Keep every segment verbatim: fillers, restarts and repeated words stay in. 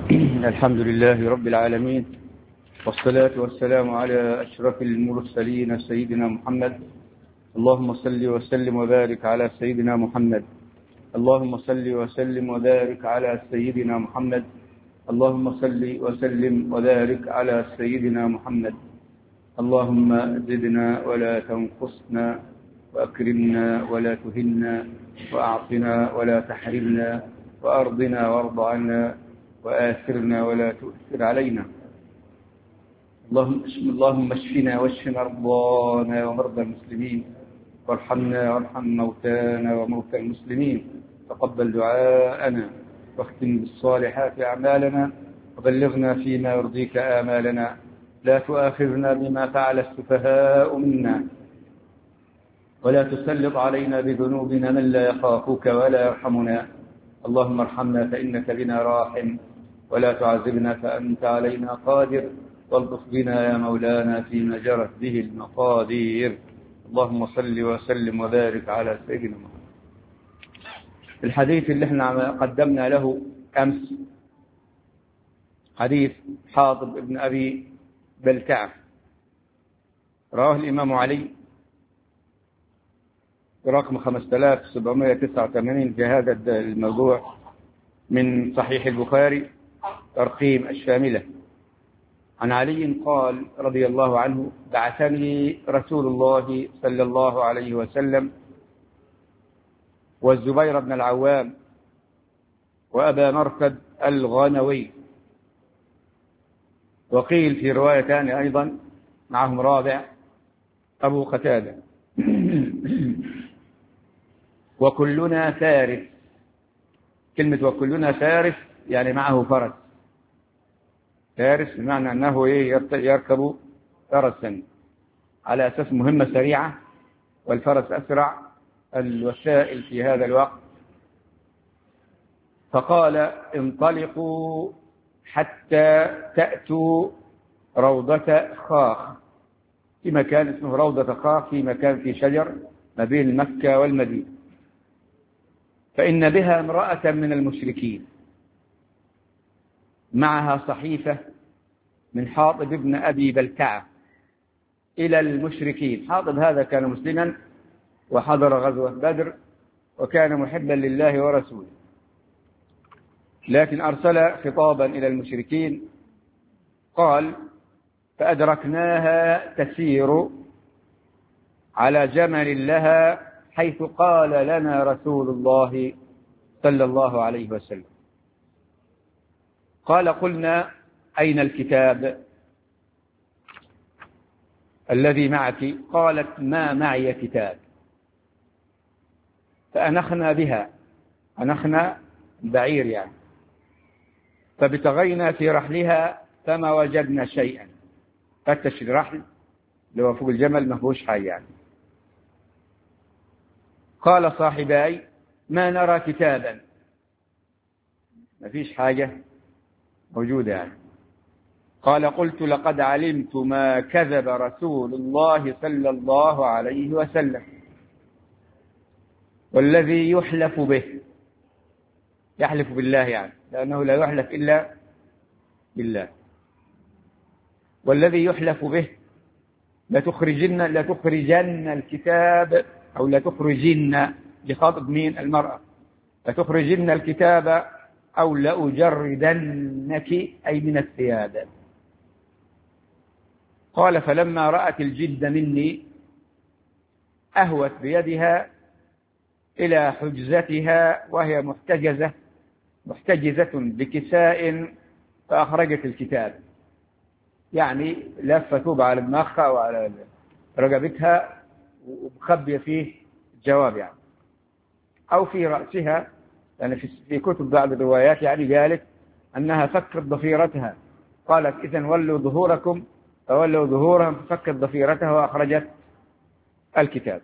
الحمد لله رب العالمين، والصلاة والسلام على أشرف المرسلين سيدنا محمد. اللهم صل وسلم وبارك على سيدنا محمد. اللهم صل وسلم وبارك على سيدنا محمد. اللهم صل وسلم وبارك على سيدنا محمد. اللهم زدنا ولا تنقصنا، وأكرمنا ولا تهنا، وأعطنا ولا تحرمنا، وأرضنا وارض عنا، وآثرنا ولا تؤثر علينا. اللهم اللهم اشفنا واشف مرضانا ومرضى المسلمين، وارحمنا وارحم موتانا وموتى المسلمين. تقبل دعاءنا، واختم بالصالحات أعمالنا، وبلغنا فيما يرضيك آمالنا. لا تؤاخذنا بما فعل السفهاء منا، ولا تسلط علينا بذنوبنا من لا يخافك ولا يرحمنا. اللهم ارحمنا فإنك بنا راحم، ولا تعذبنا فأنت علينا قادر. والطف بنا يا مولانا فيما جرت به المقادير. اللهم صل وسلم وبارك على سيدنا محمد. الحديث اللي احنا قدمنا له أمس حديث حاطب ابن أبي بلتعة، رواه الإمام علي برقم خمسة آلاف وسبعمائة وتسعة وثمانين في هذا الموضوع من صحيح البخاري ترقيم الشاملة. عن علي قال رضي الله عنه: بعثني رسول الله صلى الله عليه وسلم والزبير بن العوام وأبا مرثد الغنوي، وقيل في روايتان أيضا معهم رابع أبو قتادة، وكلنا فارس. كلمة وكلنا فارس يعني معه فرس. فارس بمعنى أنه يركب فرسا على أساس مهمة سريعة، والفرس أسرع الوسائل في هذا الوقت. فقال: انطلقوا حتى تأتوا روضة خاخ، في مكان اسمه روضة خاخ، في مكان في شجر ما بين مكة والمدينة، فإن بها امرأة من المشركين معها صحيفة من حاطب ابن أبي بلتعة إلى المشركين. حاطب هذا كان مسلما وحضر غزوة بدر، وكان محبا لله ورسوله، لكن أرسل خطابا إلى المشركين. قال: فأدركناها تسير على جمل لها حيث قال لنا رسول الله صلى الله عليه وسلم. قال: قلنا: أين الكتاب الذي معك؟ قالت: ما معي كتاب. فأنخنا بها، أنخنا بعير يعني، فابتغينا في رحلها فما وجدنا شيئا. فتش الرحل اللي هو فوق الجمل ما فيهوش حاجة يعني. قال صاحباي: ما نرى كتابا، ما فيش حاجة موجودة يعني. قال: قلت: لقد علمت ما كذب رسول الله صلى الله عليه وسلم، والذي يحلف به، يحلف بالله يعني، لأنه لا يحلف إلا بالله، والذي يحلف به لتخرجن لتخرجن الكتاب، أو لتخرجن بخاطب مين؟ المرأة. لتخرجن الكتاب أو لأجردنك، أي من الثياب. قال: فلما رأت الجد مني أهوت بيدها إلى حجزتها وهي محتجزة محتجزة بكساء، فأخرجت الكتاب، يعني لفة ثوب على دماغها وعلى رقبتها ومخبية فيه الجواب يعني، أو في رأسها، يعني في كتب بعض الروايات يعني قالت أنها فكت ضفيرتها. قالت: إذن ولوا ظهوركم، فولوا ظهورهم ففكت ضفيرتها وأخرجت الكتاب.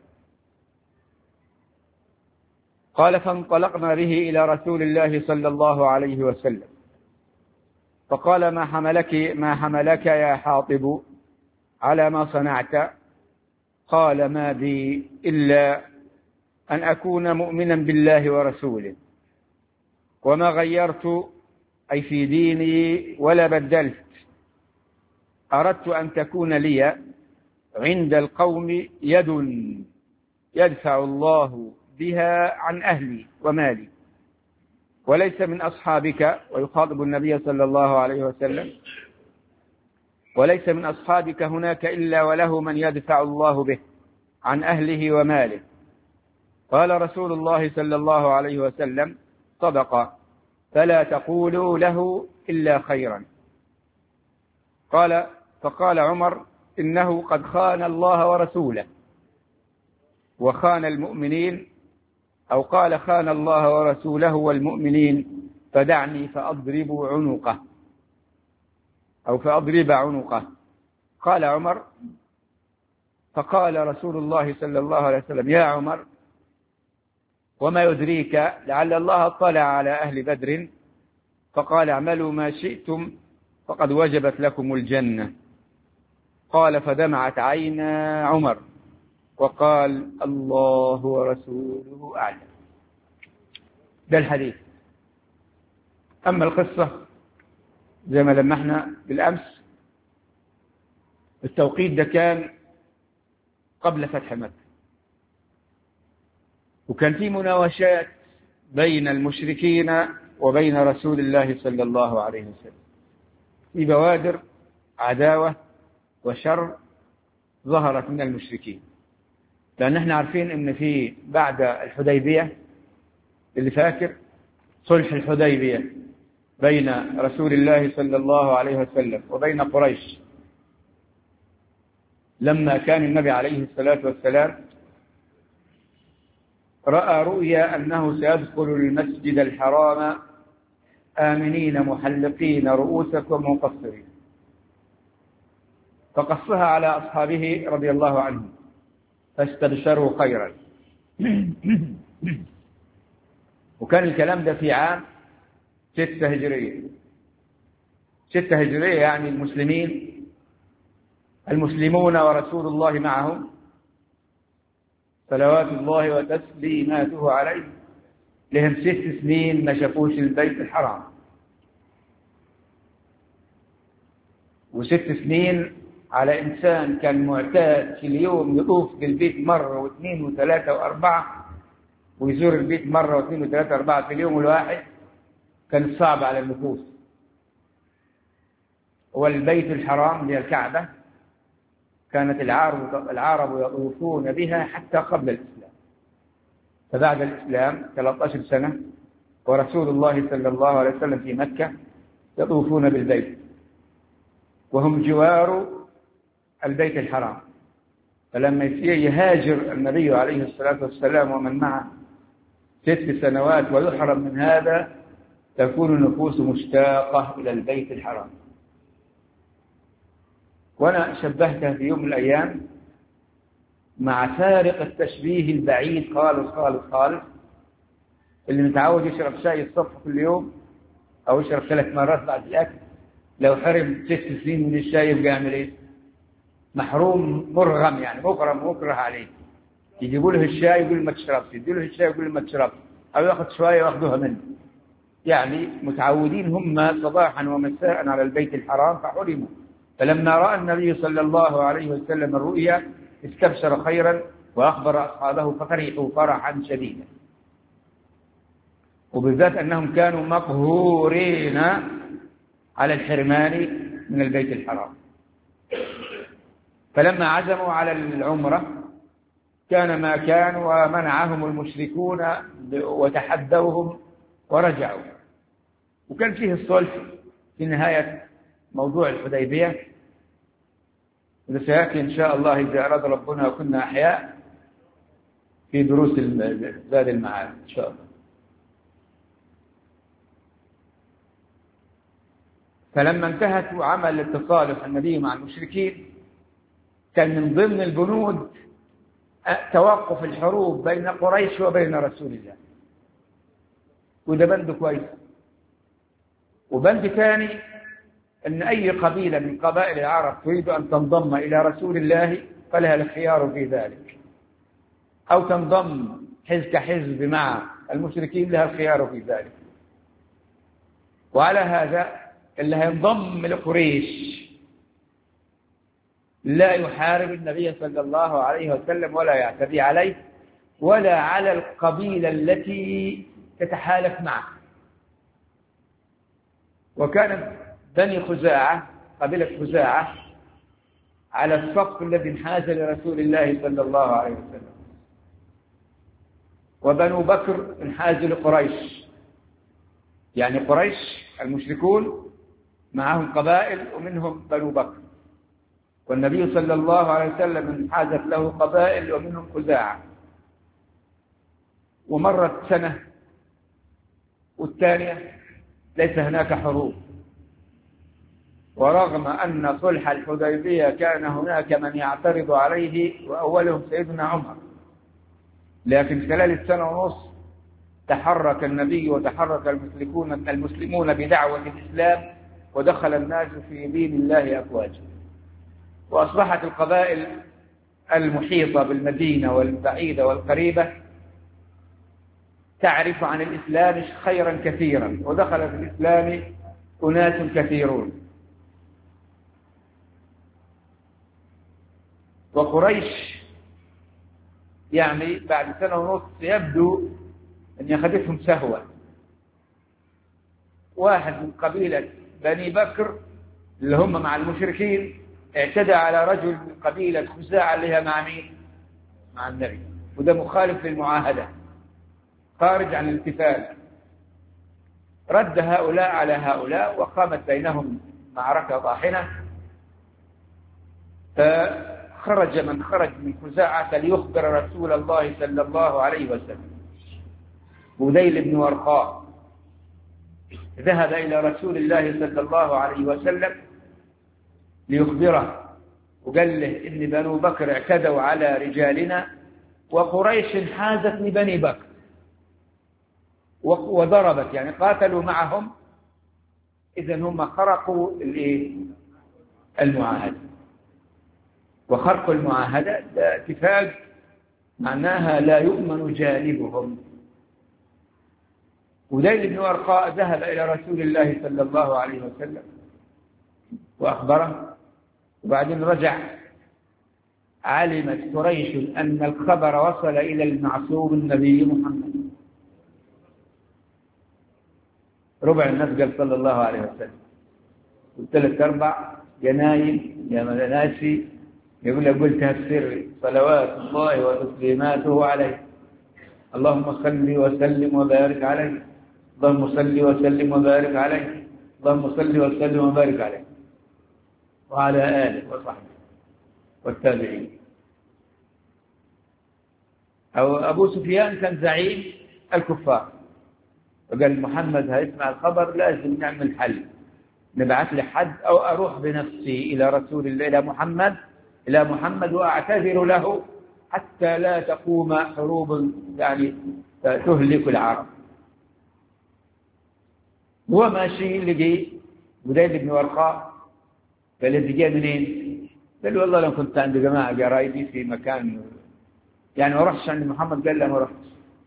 قال: فانطلقنا به إلى رسول الله صلى الله عليه وسلم، فقال: ما حملك ما حملك يا حاطب على ما صنعت؟ قال: ما بي إلا أن أكون مؤمنا بالله ورسوله، وما غيرت أي في ديني ولا بدلت. أردت أن تكون لي عند القوم يد يدفع الله بها عن أهلي ومالي، وليس من أصحابك، ويخاطب النبي صلى الله عليه وسلم، وليس من أصحابك هناك إلا وله من يدفع الله به عن أهله وماله. قال رسول الله صلى الله عليه وسلم: صدق، فلا تقولوا له إلا خيرا. قال فقال عمر: إنه قد خان الله ورسوله وخان المؤمنين، أو قال: خان الله ورسوله والمؤمنين، فدعني فأضرب عنقه، أو فأضرب عنقه. قال عمر: فقال رسول الله صلى الله عليه وسلم: يا عمر، وما يدريك لعل الله اطلع على أهل بدر فقال: اعملوا ما شئتم فقد وجبت لكم الجنة. قال: فدمعت عينا عمر وقال: الله ورسوله أعلم. ده الحديث. أما القصة زي ما لمحنا بالأمس، التوقيت ده كان قبل فتح مكة، وكان في مناوشات بين المشركين وبين رسول الله صلى الله عليه وسلم، في بوادر عداوة وشر ظهرت من المشركين. لأن احنا عارفين ان في بعد الحديبية، اللي فاكر صلح الحديبية بين رسول الله صلى الله عليه وسلم وبين قريش، لما كان النبي عليه الصلاة والسلام رأى رؤيا أنه سيدخل المسجد الحرام آمنين محلقين رؤوسكم ومقصرين، فقصها على أصحابه رضي الله عنهم فاستبشروا خيرا. وكان الكلام ده في عام ستة هجرية. ستة هجرية يعني المسلمين المسلمون ورسول الله معهم صلوات الله وتسليماته عليه، لهم ست سنين ما شافوش البيت الحرام، وست سنين على إنسان كان معتاد في اليوم يطوف بالبيت مرة واثنين وثلاثة وأربعة، ويزور البيت مرة واثنين وثلاثة وأربعة في اليوم الواحد، كان صعب على النفوس. والبيت الحرام هي الكعبة كانت العرب العرب يطوفون بها حتى قبل الإسلام، فبعد الإسلام ثلاثة عشر سنة ورسول الله صلى الله عليه وسلم في مكة يطوفون بالبيت، وهم جوار البيت الحرام. فلما يهاجر النبي عليه الصلاة والسلام ومن معه ست سنوات ويحرم من هذا، تكون النفوس مشتاقة إلى البيت الحرام. وأنا شبهتها في يوم من الأيام مع فارق التشبيه البعيد خالص خالص خالص، اللي متعود يشرب شاي الصبح كل يوم أو يشرب ثلاث مرات بعد الأكل، لو حرم ست سنين من الشاي يبقى يعمل إيه؟ محروم مرغم، يعني مكرم مكره عليه. يجيبوا له الشاي يقول ما تشربش، يدوا له الشاي يقول ما تشربش، أو ياخذ شوية وياخذوها منه. يعني متعودين هم صباحا ومساء على البيت الحرام فحرموا. فلما رأى النبي صلى الله عليه وسلم الرؤيا استبشر خيرا وأخبر أصحابه ففرحوا فرحا شديدا، وبالذات أنهم كانوا مقهورين على الحرمان من البيت الحرام. فلما عزموا على العمرة كان ما كان، ومنعهم المشركون وتحدوهم ورجعوا. وكان فيه الصلح في نهاية موضوع الحديبية، وده سيأتي إن شاء الله إذا أراد ربنا وكنا أحياء في دروس زاد المعاد إن شاء الله. فلما انتهت وعمل التصالح النبي مع المشركين، كان من ضمن البنود توقف الحروب بين قريش وبين رسول الله، وده بند كويس. وبند ثاني أن أي قبيلة من قبائل العرب تريد أن تنضم إلى رسول الله فلها الخيار في ذلك، أو تنضم حزب كحزب مع المشركين لها الخيار في ذلك. وعلى هذا اللي هينضم لقريش لا يحارب النبي صلى الله عليه وسلم ولا يعتدي عليه ولا على القبيلة التي تتحالف معه. وكانت بني خزاعة، قبيلة خزاعة، على الصف الذي انحاز لرسول الله صلى الله عليه وسلم، وبنو بكر انحازوا لقريش. يعني قريش المشركون معهم قبائل ومنهم بنو بكر، والنبي صلى الله عليه وسلم انحازت له قبائل ومنهم خزاعة. ومرت سنة والثانية ليس هناك حروب، ورغم أن صلح الحديبية كان هناك من يعترض عليه وأولهم سيدنا عمر، لكن خلال السنة ونصف تحرك النبي وتحرك المسلمون المسلمون بدعوة الإسلام، ودخل الناس في دين الله أفواجا، وأصبحت القبائل المحيطة بالمدينة والبعيدة والقريبة تعرف عن الإسلام خيرا كثيرا، ودخل في الإسلام أناس كثيرون. وقريش يعني بعد سنة ونصف يبدو أن يخذتهم سهوة. واحد من قبيلة بني بكر اللي هم مع المشركين اعتدى على رجل من قبيلة خزاعة اللي هي مع مين؟ مع النبي، وده مخالف للمعاهدة، خارج عن الاتفاق. رد هؤلاء على هؤلاء وقامت بينهم معركة طاحنة، فخرج من خرج من خزاعة ليخبر رسول الله صلى الله عليه وسلم. بديل بن ورقاء ذهب إلى رسول الله صلى الله عليه وسلم ليخبره، وقال له إن بنو بكر اعتدوا على رجالنا وقريش انحازت لبني بكر وضربت، يعني قاتلوا معهم، إذن هم خرقوا المعاهدة. وخرق المعاهدة ده اتفاق معناها لا يؤمن جانبهم. بديل بن ورقاء ذهب إلى رسول الله صلى الله عليه وسلم وأخبره، وبعدين رجع. علمت قريش أن الخبر وصل إلى المعصوم النبي محمد. ربع الناس قال صلى الله عليه وسلم، والثلاث أربع يا نايم يا ناسي، يقول لك قلتها بسر صلوات الله وتسليماته عليه، اللهم صل وسلم وبارك عليه، اللهم صل وسلم وبارك عليه، اللهم صل وسلم وبارك عليه وعلى آله وصحبه والتابعين. أو أبو سفيان كان زعيم الكفار، وقال محمد هيسمع الخبر لازم نعمل حل، نبعث له حد أو أروح بنفسي إلى رسول الله إلى محمد إلى محمد وأعتذر له حتى لا تقوم حروب يعني تهلك العرب. هو ماشي لقي بديل بن ورقاء، قال له جاي منين؟ قال له والله لو كنت عند جماعة قرايبي في مكان يعني ما رحتش عند محمد. قال له ما رحتش.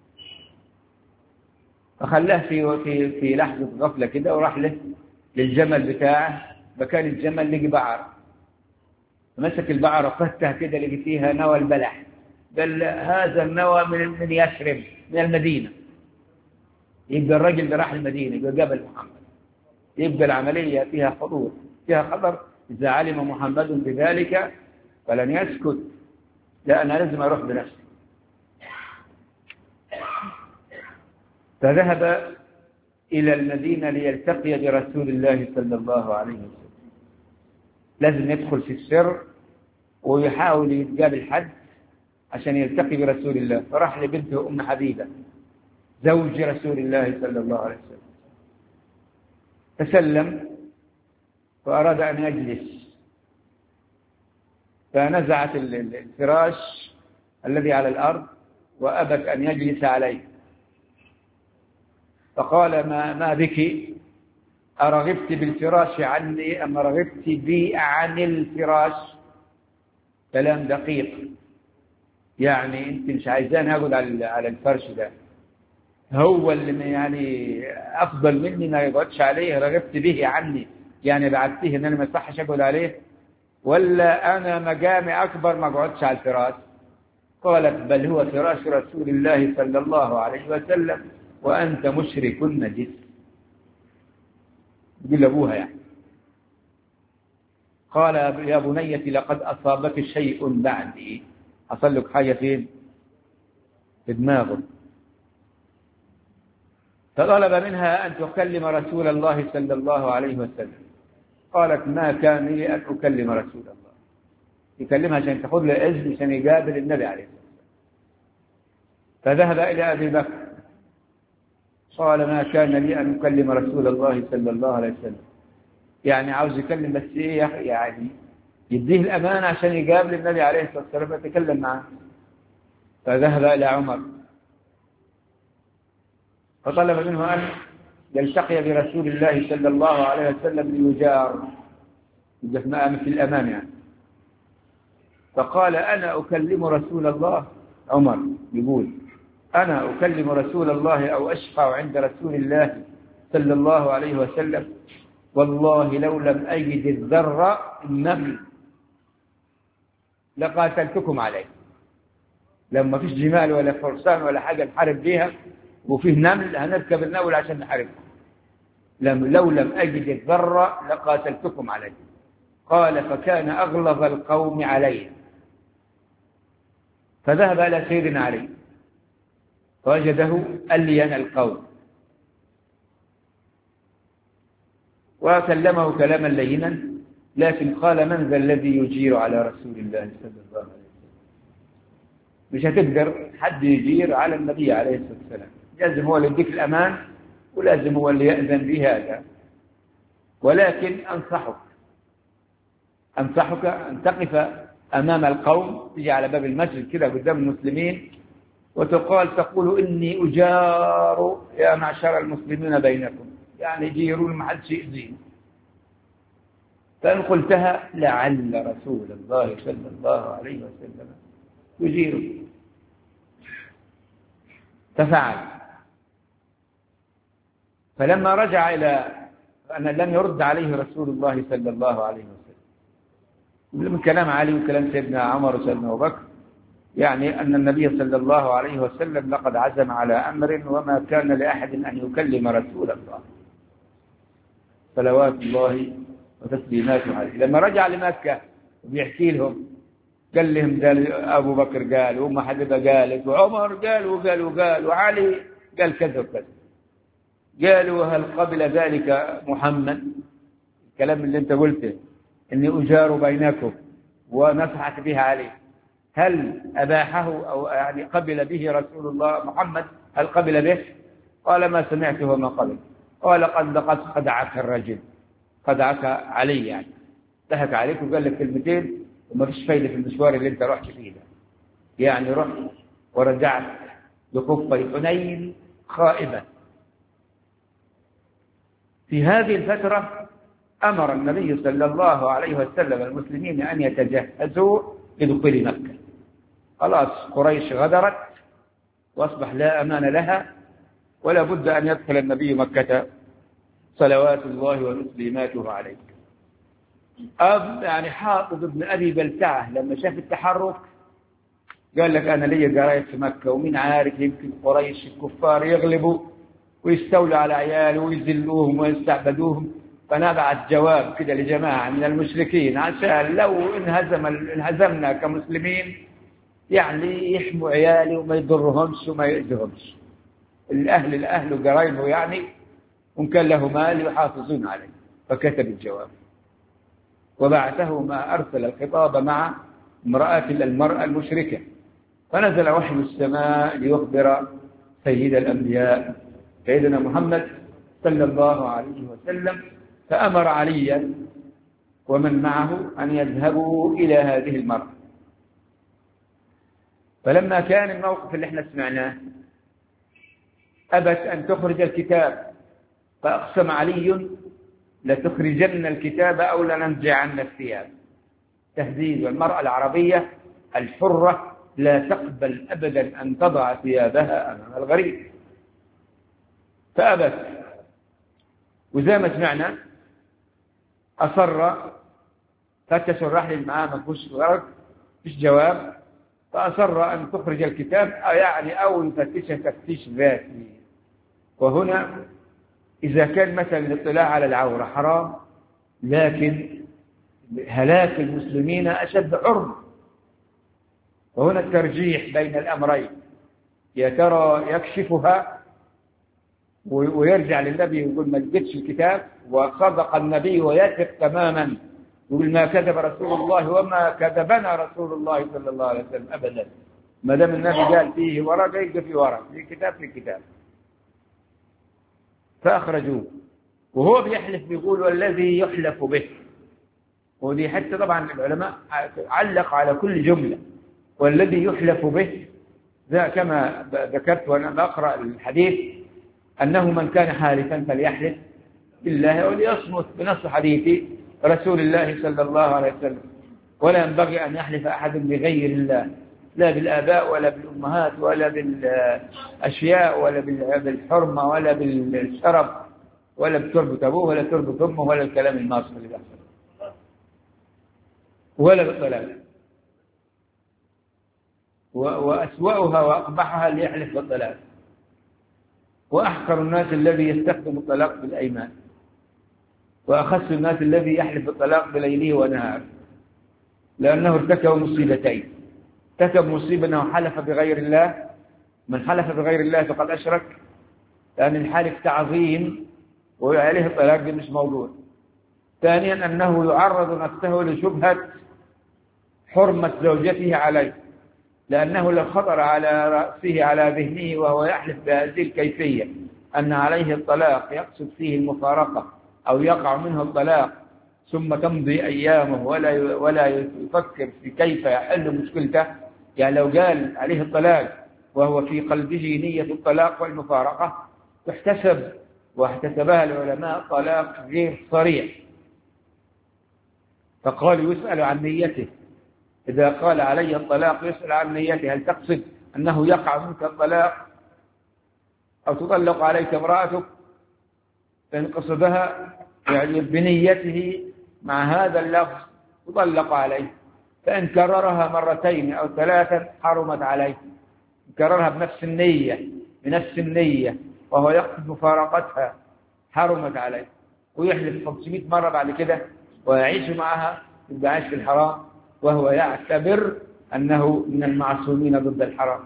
فخلاه في في في لحظة غفلة كده وراح له للجمل بتاعه. مكان الجمل لقي بعر، مسك البعرة فتها كده لقي فيها نوى البلح. قال هذا النوى من من يثرب من المدينة. يبقى الرجل ده راح المدينة، يبقى قابل محمد، يبقى العملية فيها حضور فيها خبر. إذا علم محمد بذلك فلن يسكت، لا أنا لازم أروح بنفسي. فذهب إلى المدينة ليلتقي برسول الله صلى الله عليه وسلم. لازم يدخل في السر ويحاول يتقابل حد عشان يلتقي برسول الله. فراح لبنته أم حبيبة زوج رسول الله صلى الله عليه وسلم، تسلم وأراد أن يجلس، فنزعت الفراش الذي على الأرض وأبت أن يجلس عليه. فقال ما, ما بك؟ أرغبت بالفراش عني أم رغبت بي عن الفراش؟ كلام دقيق، يعني أنت مش عايزان أقعد على الفرش ده، هو اللي يعني أفضل مني ما يقعدش عليه، رغبت به عني يعني بعدته إن أنا ما يصحش أقعد عليه، ولا أنا مقامي أكبر ما أقعدش على الفراش؟ قالت بل هو فراش رسول الله صلى الله عليه وسلم وأنت مشرك نجس. يقول أبوها يعني. قال يا بنيتي لقد أصابك شيء بعدي، حصل لك حاجة فين؟ في دماغه. فطلب منها أن تكلم رسول الله صلى الله عليه وسلم. قالت ما كان لي أن أكلم رسول الله. يكلمها عشان تاخذ له إذن عشان يقابل النبي عليه الصلاة والسلام. فذهب إلى أبي بكر قال ما كان لي أن أكلم رسول الله صلى الله عليه وسلم، يعني عاوز يكلم بس إيه يعني يديه الأمانة عشان يقابل النبي عليه الصلاة والسلام ويتكلم معه. فذهب إلى عمر فطلب منه أن يلتقي برسول الله صلى الله عليه وسلم ليجار في الأمان يعني. فقال أنا أكلم رسول الله، عمر يقول أنا أكلم رسول الله أو أشفع عند رسول الله صلى الله عليه وسلم والله لو لم أجد الذر النمل لقاتلتكم عليه. لما فيش جمال ولا فرسان ولا حاجة نحارب بيها وفيه نمل هنركب النمل عشان نحاربكم، لم لو لم أجد الذر لقاتلتكم عليه. قال فكان أغلظ القوم عليه. فذهب إلى سيدنا علي فوجده ألين القوم وكلمه كلاما لينا، لكن قال من ذا الذي يجير على رسول الله صلى الله عليه وسلم؟ مش هتقدر حد يجير على النبي عليه الصلاة والسلام، لازم هو اللي يديك الأمان ولازم هو اللي يأذن بهذا. ولكن أنصحك أنصحك أن تقف أمام القوم، تجي على باب المسجد كده قدام المسلمين وتقال تقول إني أجار يا معشر المسلمين بينكم، يعني جيرون ما حدش يؤذيني. فإن قلتها لعل رسول الله صلى الله عليه وسلم يجيرك. ففعل. فلما رجع إلى أن لم يرد عليه رسول الله صلى الله عليه وسلم من كلام علي وكلام سيدنا عمر وسيدنا أبو بكر، يعني أن النبي صلى الله عليه وسلم لقد عزم على أمر وما كان لأحد أن يكلم رسول الله صلوات الله وتسليماته عليه. لما رجع لمكة وبيحكي لهم قال لهم ده أبو بكر قال وأم حبيبة قالت وعمر قال وقال وقال وعلي قال كذا وكذا. قالوا هل قبل ذلك محمد؟ الكلام اللي انت قلته إني أجار بينكم ونصحت به عليه، هل أباحه أو يعني قبل به رسول الله محمد؟ هل قبل به؟ قال ما سمعته وما قبل. قال قد لقد خدعك الرجل، خدعك علي يعني ضحك عليك وقال لك كلمتين وما فيش فايدة في المشوار اللي انت رحت فيه ده، يعني رحت ورجعت بخفي حنين خائبا. في هذه الفترة أمر النبي صلى الله عليه وسلم المسلمين أن يتجهزوا لدخول مكة. خلاص قريش غدرت وأصبح لا أمان لها ولا بد أن يدخل النبي مكة صلوات الله وتسليماته عليه. أب يعني حاطب ابن أبي بلتعة لما شاف التحرك قال لك أنا لي قرايب في مكة ومين عارف يمكن قريش الكفار يغلبوا ويستولوا على عياله ويذلوهم ويستعبدوهم، فنبعت جواب كده لجماعة من المشركين عشان لو انهزم انهزمنا كمسلمين يعني يحموا عيالي وما يضرهمش وما يؤذيهمش، الأهل الأهل وقرايبه يعني وإن كان له مال يحافظون عليه. فكتب الجواب وبعثه ما أرسل الخطاب مع امرأة المرأة المشركة، فنزل وحي السماء ليخبر سيد الأنبياء سيدنا محمد صلى الله عليه وسلم، فأمر عليا ومن معه أن يذهبوا إلى هذه المرأة. فلما كان الموقف اللي احنا سمعناه أبت أن تخرج الكتاب، فأقسم علي لتخرجن الكتاب أو لننزعن الثياب. تهديد. والمرأة العربية الحرة لا تقبل أبدا أن تضع ثيابها أمام الغريب، فأبت، وزي ما سمعنا أصر، فتشوا الرحل معاه ما فيش غرض، فيش جواب، فأصر أن تخرج الكتاب، يعني أو يفتشه تفتيش ذاتي. وهنا إذا كان مثلا الاطلاع على العورة حرام، لكن هلاك المسلمين أشد حرمة. وهنا الترجيح بين الأمرين، يا ترى يكشفها ويرجع للنبي ويقول ما لقيتش الكتاب، وصدق النبي ويثق تماما، يقول ما كذب رسول الله وما كذبنا رسول الله صلى الله عليه وسلم أبدا. ما دام النبي قال فيه ورقة يبقى فيه ورقة، في كتاب في كتاب. فأخرجوه وهو بيحلف، بيقول والذي يحلف به. ودي حتى طبعا العلماء علق على كل جملة، والذي يحلف به ذا كما ذكرت وأنا بقرأ الحديث أنه من كان حالفا فليحلف بالله وليصمت، بنص حديث رسول الله صلى الله عليه وسلم. ولا ينبغي أن يحلف أحد بغير الله، لا بالآباء ولا بالأمهات ولا بالأشياء ولا بالحرمة ولا بالشرف ولا بتربة أبوه ولا تربة أمه ولا الكلام الناصر اللي بيحصل، ولا بالطلاق. وأسوأها وأقبحها اللي يحلف بالطلاق. وأحقر الناس الذي يستخدم الطلاق بالأيمان، وأخس الناس الذي يحلف بالطلاق بليله ونهاره، لأنه ارتكب مصيبتين. ارتكب مصيبة أنه حلف بغير الله، من حلف بغير الله فقد أشرك، لأن الحالف تعظيم وعليه الطلاق دي مش موضوع. ثانيا أنه يعرض نفسه لشبهة حرمة زوجته عليه، لأنه لو خطر على رأسه على ذهنه وهو يحلف بهذه الكيفية أن عليه الطلاق يقصد فيه المفارقة أو يقع منه الطلاق ثم تمضي أيامه ولا ولا يفكر في كيف يحل مشكلته، يعني لو قال عليه الطلاق وهو في قلبه نية الطلاق والمفارقة تحتسب، واحتسبها العلماء طلاق غير صريح، فقال يسأل عن نيته. إذا قال علي الطلاق يسأل عن نيته، هل تقصد أنه يقع منك الطلاق أو تطلق عليك امرأتك؟ فإن قصدها يعني بنيته مع هذا اللفظ تطلق عليه، فإن كررها مرتين أو ثلاثا حرمت عليه. كررها بنفس النية بنفس النية وهو يقصد مفارقتها حرمت عليه، ويحلف خمسمائة مرة بعد كده ويعيش معها يبقى عايش في الحرام، وهو يعتبر أنه من المعصومين ضد الحرام.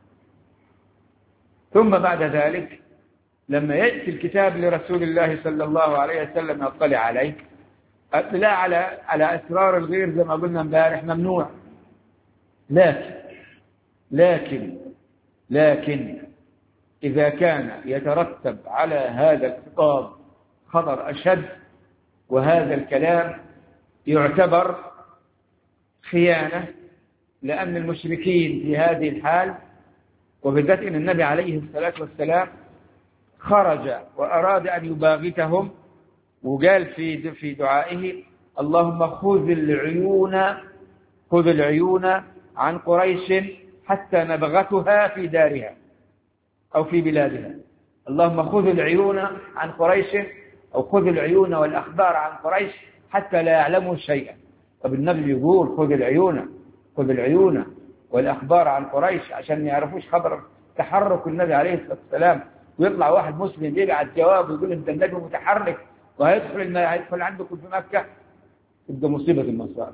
ثم بعد ذلك لما يأتي الكتاب لرسول الله صلى الله عليه وسلم يطلع عليه، اطلاع على على أسرار الغير زي ما قلنا امبارح ممنوع، لكن لكن لكن إذا كان يترتب على هذا الخطاب خطر أشد، وهذا الكلام يعتبر خيانة، لأن المشركين في هذه الحال، وبالذات إن النبي عليه الصلاة والسلام خرج وأراد أن يباغتهم، وقال في في دعائه اللهم خذ العيون خذ العيون عن قريش حتى نبغتها في دارها أو في بلادها. اللهم خذ العيون عن قريش، أو خذ العيون والأخبار عن قريش حتى لا يعلموا شيئا. طب النبي يقول خذ العيون خذ العيون والأخبار عن قريش عشان ما يعرفوش خبر تحرك النبي عليه الصلاة والسلام، ويطلع واحد مسلم يبعت جواب ويقول انت النبي متحرك وهيدخل ما هيدخل عندكم في مكة، تبقى مصيبة المصائب.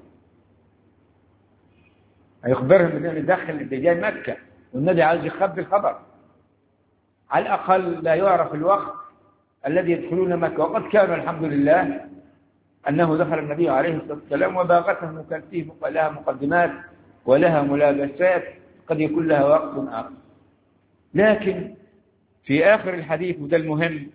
هيخبرهم انه يدخل اللي جاي مكة والنبي عايز يخبي الخبر، على الأقل لا يعرف الوقت الذي يدخلون مكة. وقد كان الحمد لله أنه دخل النبي عليه الصلاة والسلام وباغته، وكان فيه لها مقدمات ولها ملابسات قد يكون لها وقت آخر. لكن في آخر الحديث، وده المهم،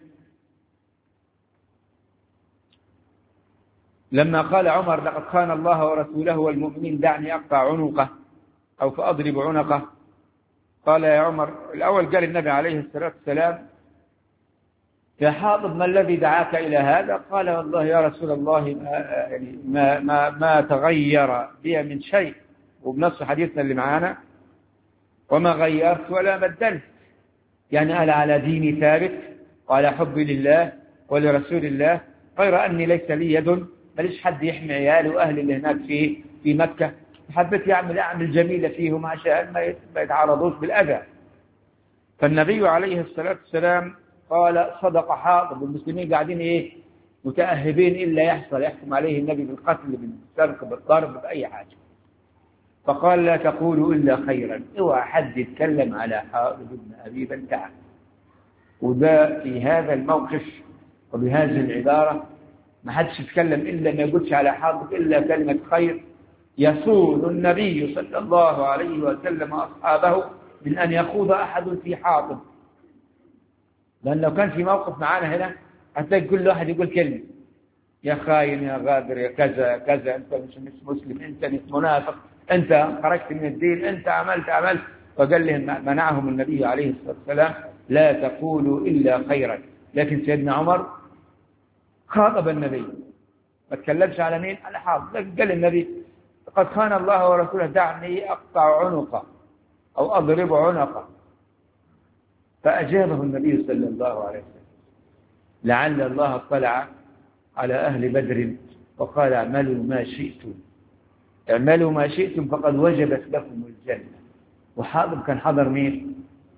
لما قال عمر لقد خان الله ورسوله والمؤمنين دعني أقطع عنقه أو فأضرب عنقه، قال يا عمر، الأول قال النبي عليه الصلاة والسلام يا حاطب ما الذي دعاك إلى هذا؟ قال والله يا رسول الله ما, ما, ما, ما تغير بي من شيء، وبنص حديثنا اللي معانا وما غيرت ولا بدلت، يعني أنا على ديني ثابت وعلى حبي لله ولرسول الله، غير أني ليس لي يد، ماليش حد يحمي عيالي وأهلي اللي هناك في في مكة، حبيت يعمل أعمل جميلة فيهم عشان ما يتعرضوش بالأذى. فالنبي عليه الصلاة والسلام قال صدق حاطب، والمسلمين قاعدين إيه متأهبين إلا يحصل يحكم عليه النبي بالقتل بالسرقة بالضرب بأي حاجة. فقال لا تقولوا إلا خيرا، اوعى حد يتكلم على حاطب بن أبي بلتعة. وده في هذا الموقف وبهذه العبارة ما حدش يتكلم إلا ما يقولش على حاطب إلا كلمة خير، يصون النبي صلى الله عليه وسلم أصحابه من أن يخوض أحد في حاطب. لأن لو كان في موقف معانا هنا هتلاقي كل واحد يقول كلمة، يا خاين يا غادر يا كذا كذا، أنت مش مش مسلم، أنت مش منافق، أنت خرجت من الدين، أنت عملت عملت. فقال لهم منعهم النبي عليه الصلاة والسلام لا تقولوا إلا خيرا. لكن سيدنا عمر خاطب النبي، ما تكلمش على مين؟ على حاطب، لكن قال النبي قد خان الله ورسوله دعني أقطع عنقه أو أضرب عنقه. فأجابه النبي صلى الله عليه وسلم لعل الله اطلع على أهل بدر وقال اعملوا ما شئتم، اعملوا ما شئتم فقد وجبت لكم الجنة. وحاطب كان حضر مين؟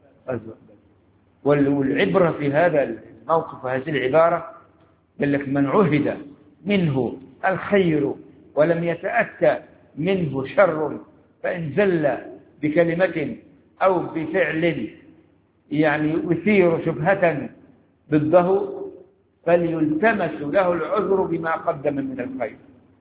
والعبرة في هذا الموقف وهذه العبارة قال لك من عهد منه الخير ولم يتأتى منه شر فإن زل بكلمة أو بفعل يعني يثير شبهة ضده فليلتمس له العذر بما قدم من الخير.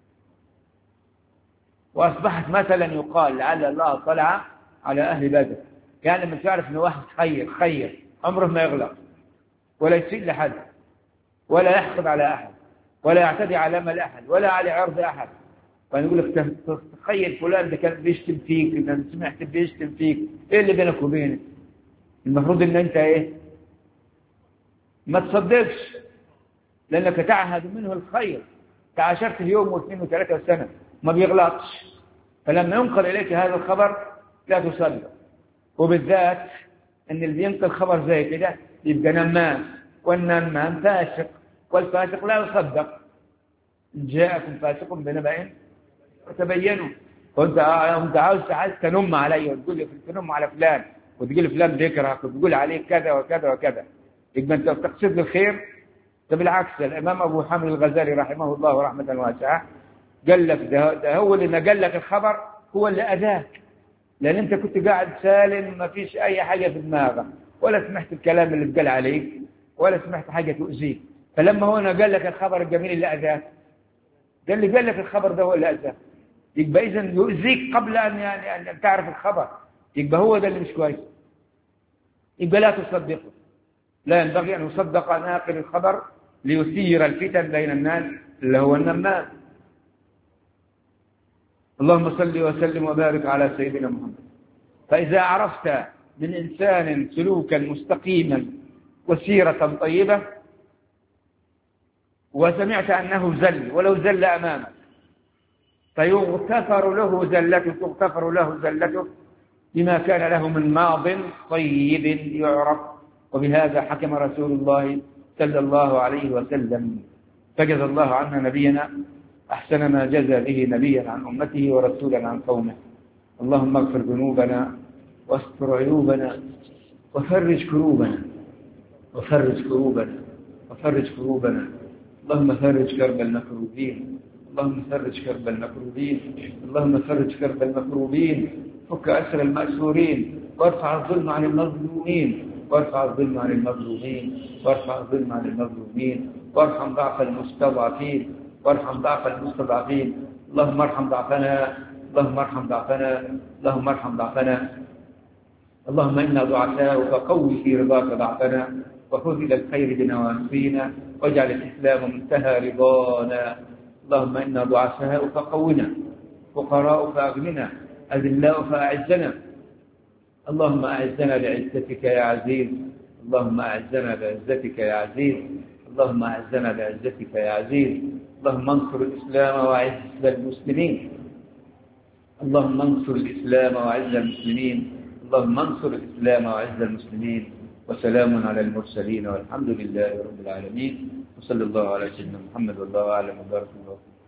وأصبحت مثلا يقال لعل الله طلع على أهل بدر، يعني لما تعرف أنه واحد خير خير عمره ما يغلط ولا يسيء لحد ولا يحقد على أحد ولا يعتدي على مال أحد ولا على عرض أحد، فنقول لك تخيل فلان ده كان بيشتم فيك، إذا سمعت بيشتم فيك، إيه اللي بينك وبينه؟ المفروض إن أنت إيه؟ ما تصدقش، لأنك تعهد منه الخير، تعاشرت اليوم واثنين وثلاثة سنة ما بيغلطش، فلما ينقل إليك هذا الخبر لا تصدق. وبالذات أن اللي ينقل خبر زي كده يبقى نمام، والنمام فاسق، والفاسق لا يصدق. إن جاءكم فاسق بنبأ فتبينوا. وانت انت عاوز عايز تنم علي وتقول لي تنم على فلان وتقول فلان بيكرهك وتقول عليه كذا وكذا وكذا، يبقى انت تقصد الخير. ده بالعكس، الامام ابو حامد الغزالي رحمه الله رحمه واسعه قال لك ده, ده هو اللي نقل لك الخبر هو اللي اذاك، لان انت كنت قاعد سالم ما فيش اي حاجه في دماغك ولا سمعت الكلام اللي اتقال عليك ولا سمعت حاجه تؤذيك، فلما هو نقل لك الخبر الجميل اللي اذاك، ده اللي قال لك الخبر ده هو اللي اذاك، يبقى اذا يؤذيك قبل ان يعني ان تعرف الخبر، يبقى هو ده اللي مش كويس، يبقى لا تصدقه. لا ينبغي ان يصدق ناقل الخبر ليثير الفتن بين الناس اللي هو النمام. اللهم صل وسلم وبارك على سيدنا محمد. فاذا عرفت من انسان سلوكا مستقيما وسيره طيبه وسمعت انه زل ولو زل امامك فيغتفر له زلته، تغتفر له زلته بما كان له من ماض طيب يعرف. وبهذا حكم رسول الله صلى الله عليه وسلم، فجزى الله عنا نبينا أحسن ما جزى به نبيا عن أمته ورسولا عن قومه. اللهم اغفر ذنوبنا واستر عيوبنا وفرج كروبنا وفرج كروبنا وفرج كروبنا اللهم فرج كرب المكروبين، اللهم فرج كرب المكروبين، اللهم فرج كرب المكروبين، فك أسر المأسورين، وارفع الظلم عن المظلومين، وارفع الظلم عن المظلومين، وارفع الظلم عن المظلومين، وارحم ضعف المستضعفين، وارحم ضعف المستضعفين. اللهم ارحم ضعفنا، اللهم ارحم ضعفنا، اللهم ارحم ضعفنا. اللهم إنا ضعفاء فقوي في رضاك ضعفنا، وخذ إلى الخير بنواصينا، واجعل الإسلام منتهى رضانا. اللهم إنا ضعفاء فقونا، فقراء فأغننا، أذلاء فأعزنا. اللهم أعزنا بعزتك يا عزيز، اللهم أعزنا بعزتك يا عزيز، اللهم أعزنا بعزتك يا عزيز. اللهم انصر الإسلام وأعز المسلمين، اللهم انصر الإسلام وأعز المسلمين، اللهم انصر الإسلام وأعز المسلمين. وسلام على المرسلين والحمد لله رب العالمين، وصلى الله على سيدنا محمد والله أعلم وبارك الله.